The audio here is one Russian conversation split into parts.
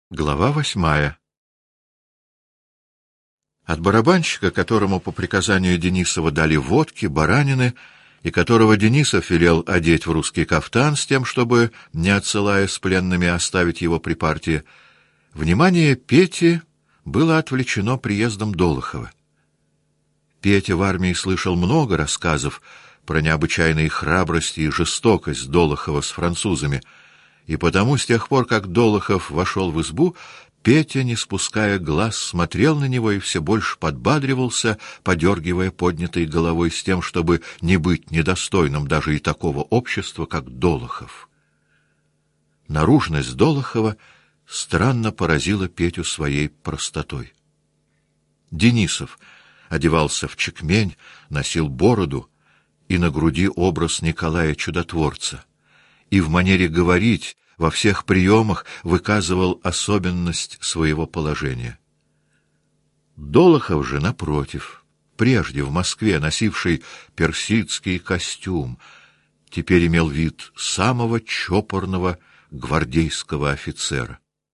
Глава 8. От барабанщика, которому по приказанию Денисова дали водки, баранины, и которого Денисов велел одеть в русский кафтан с тем, чтобы, не отсылая с пленными, оставить его при партии, внимание Пети было отвлечено приездом Долохова. Петя в армии слышал много рассказов про необычайные храбрость и жестокость Долохова с французами, и потому с тех пор, как Долохов вошел в избу, Петя, не спуская глаз, смотрел на него и все больше подбадривался, подергивая поднятой головой с тем, чтобы не быть недостойным даже и такого общества, как Долохов. Наружность Долохова странно поразила Петю своей простотой. Денисов одевался в чекмень, носил бороду и на груди образ Николая Чудотворца, и в манере говорить во всех приемах выказывал особенность своего положения. Долохов же, напротив, прежде в Москве носивший персидский костюм, теперь имел вид самого чопорного гвардейского офицера.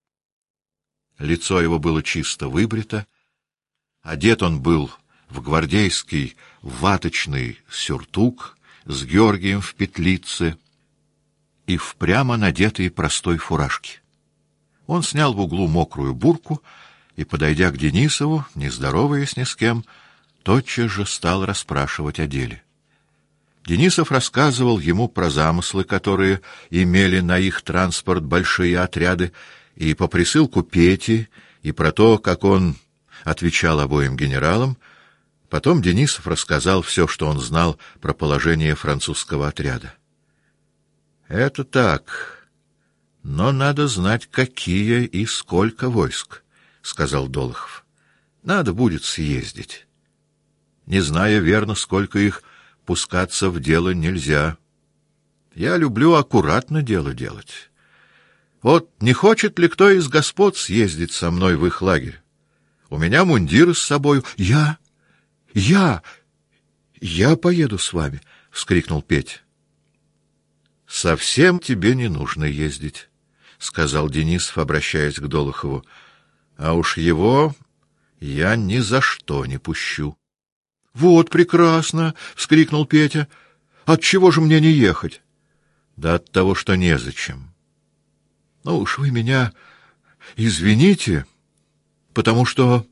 Лицо его было чисто выбрито, одет он был в гвардейский ваточный сюртук с Георгием в петлице и в прямо надетой простой фуражке. Он снял в углу мокрую бурку и, подойдя к Денисову, не здороваясь ни с кем, тотчас же стал расспрашивать о деле. Денисов рассказывал ему про замыслы, которые имели на их транспорт большие отряды, и по присылку Пети, и про то, как он отвечал обоим генералам. Потом Денисов рассказал все, что он знал про положение французского отряда. «Это так, но надо знать, какие и сколько войск», — сказал Долохов. «Надо будет съездить. Не зная верно, сколько их, пускаться в дело нельзя. Я люблю аккуратно дело делать. Вот не хочет ли кто из господ съездить со мной в их лагерь? У меня мундир с собою. Я поеду с вами», — вскрикнул Петя. «Совсем тебе не нужно ездить», — сказал Денисов, обращаясь к Долохову. «А уж его я ни за что не пущу». «Вот прекрасно!» — вскрикнул Петя. «Отчего же мне не ехать?» «Да от того, что незачем». «Ну уж вы меня извините, потому что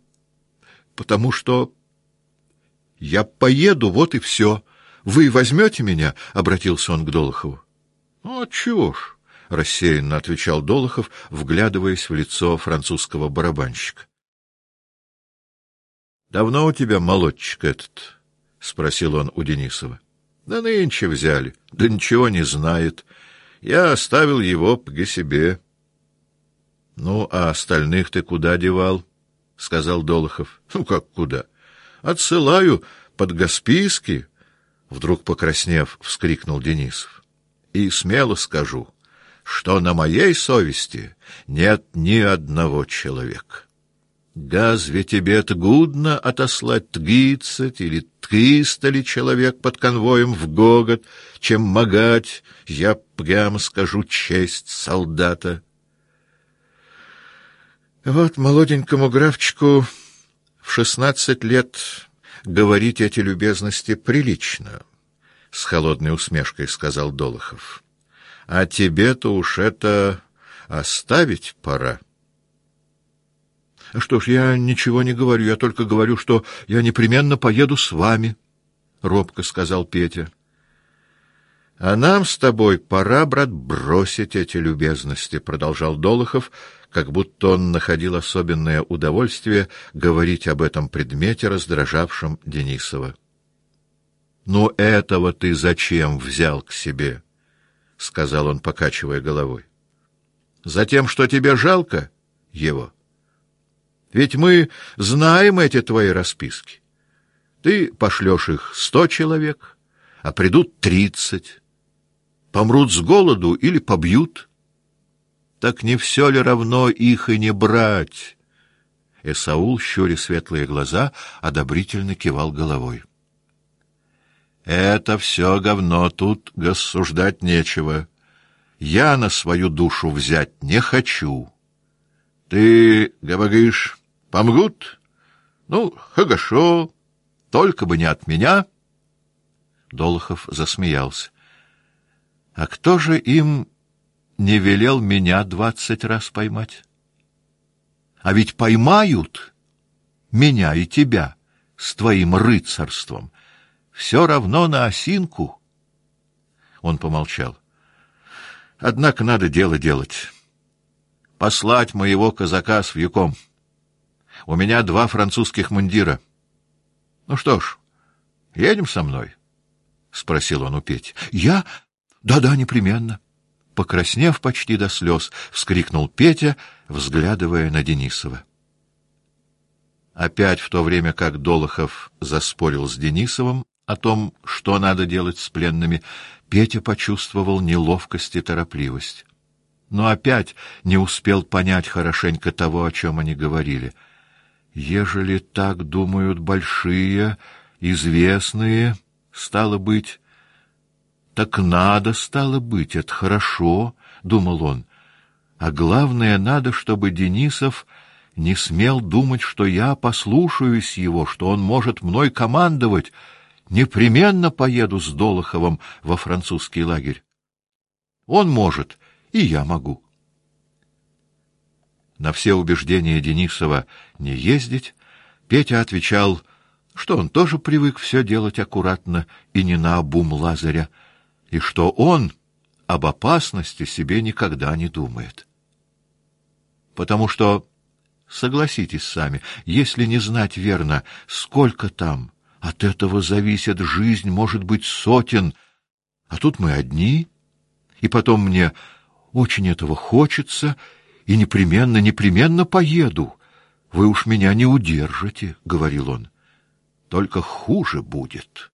я поеду, вот и все. Вы возьмете меня?» — обратился он к Долохову. «Отчего ж?» — рассеянно отвечал Долохов, вглядываясь в лицо французского барабанщика. «Давно у тебя молодчик этот?» — спросил он у Денисова. «Да нынче взяли. Да ничего не знает. Я оставил его к себе». «Ну, а остальных ты куда девал?» — сказал Долохов. «Ну, как куда? Отсылаю под Госпийский», — вдруг покраснев, вскрикнул Денисов. «И смело скажу, что на моей совести нет ни одного человека. Разве тебе-то гудно отослать 30 или 300 ли человек под конвоем в Гогот, чем могать, я прямо скажу, честь солдата?» Вот молоденькому графчику в 16 лет говорить эти любезности прилично, — с холодной усмешкой сказал Долохов. — А тебе-то уж это оставить пора. — Что ж, я ничего не говорю, я только говорю, что я непременно поеду с вами, — робко сказал Петя. — А нам с тобой пора, брат, бросить эти любезности, — продолжал Долохов, как будто он находил особенное удовольствие говорить об этом предмете, раздражавшем Денисова. — Ну, этого ты зачем взял к себе? — сказал он, покачивая головой. — Затем, что тебе жалко его? Ведь мы знаем эти твои расписки. Ты пошлешь их 100 человек, а придут 30. Помрут с голоду или побьют. Так не все ли равно их и не брать? Эсаул, щуря светлые глаза, одобрительно кивал головой. «Это все говно, тут рассуждать нечего. Я на свою душу взять не хочу. Ты говоришь, помогут? Ну, хорошо, только бы не от меня. Долохов засмеялся. А кто же им не велел меня 20 раз поймать? А ведь поймают меня и тебя с твоим рыцарством. Все равно на осинку. Он помолчал. Однако надо дело делать. Послать моего казака с вьюком. У меня 2 французских мундира. Ну что ж, едем со мной? — спросил он у Пети. — Я? Да-да, непременно. Покраснев почти до слез, вскрикнул Петя, взглядывая на Денисова. Опять в то время, как Долохов заспорил с Денисовым о том, что надо делать с пленными, Петя почувствовал неловкость и торопливость. Но опять не успел понять хорошенько того, о чем они говорили. Ежели так думают большие, известные, стало быть, так надо, стало быть, это хорошо, — думал он. А главное, надо, чтобы Денисов не смел думать, что я послушаюсь его, что он может мной командовать. Непременно поеду с Долоховым во французский лагерь. Он может, и я могу. На все убеждения Денисова не ездить Петя отвечал, что он тоже привык все делать аккуратно и не наобум Лазаря, и что он об опасности себе никогда не думает. Потому что, согласитесь сами, если не знать верно, сколько там, от этого зависит жизнь, может быть, сотен, а тут мы одни, и потом мне очень этого хочется, и непременно поеду. Вы уж меня не удержите, — говорил он. Только хуже будет.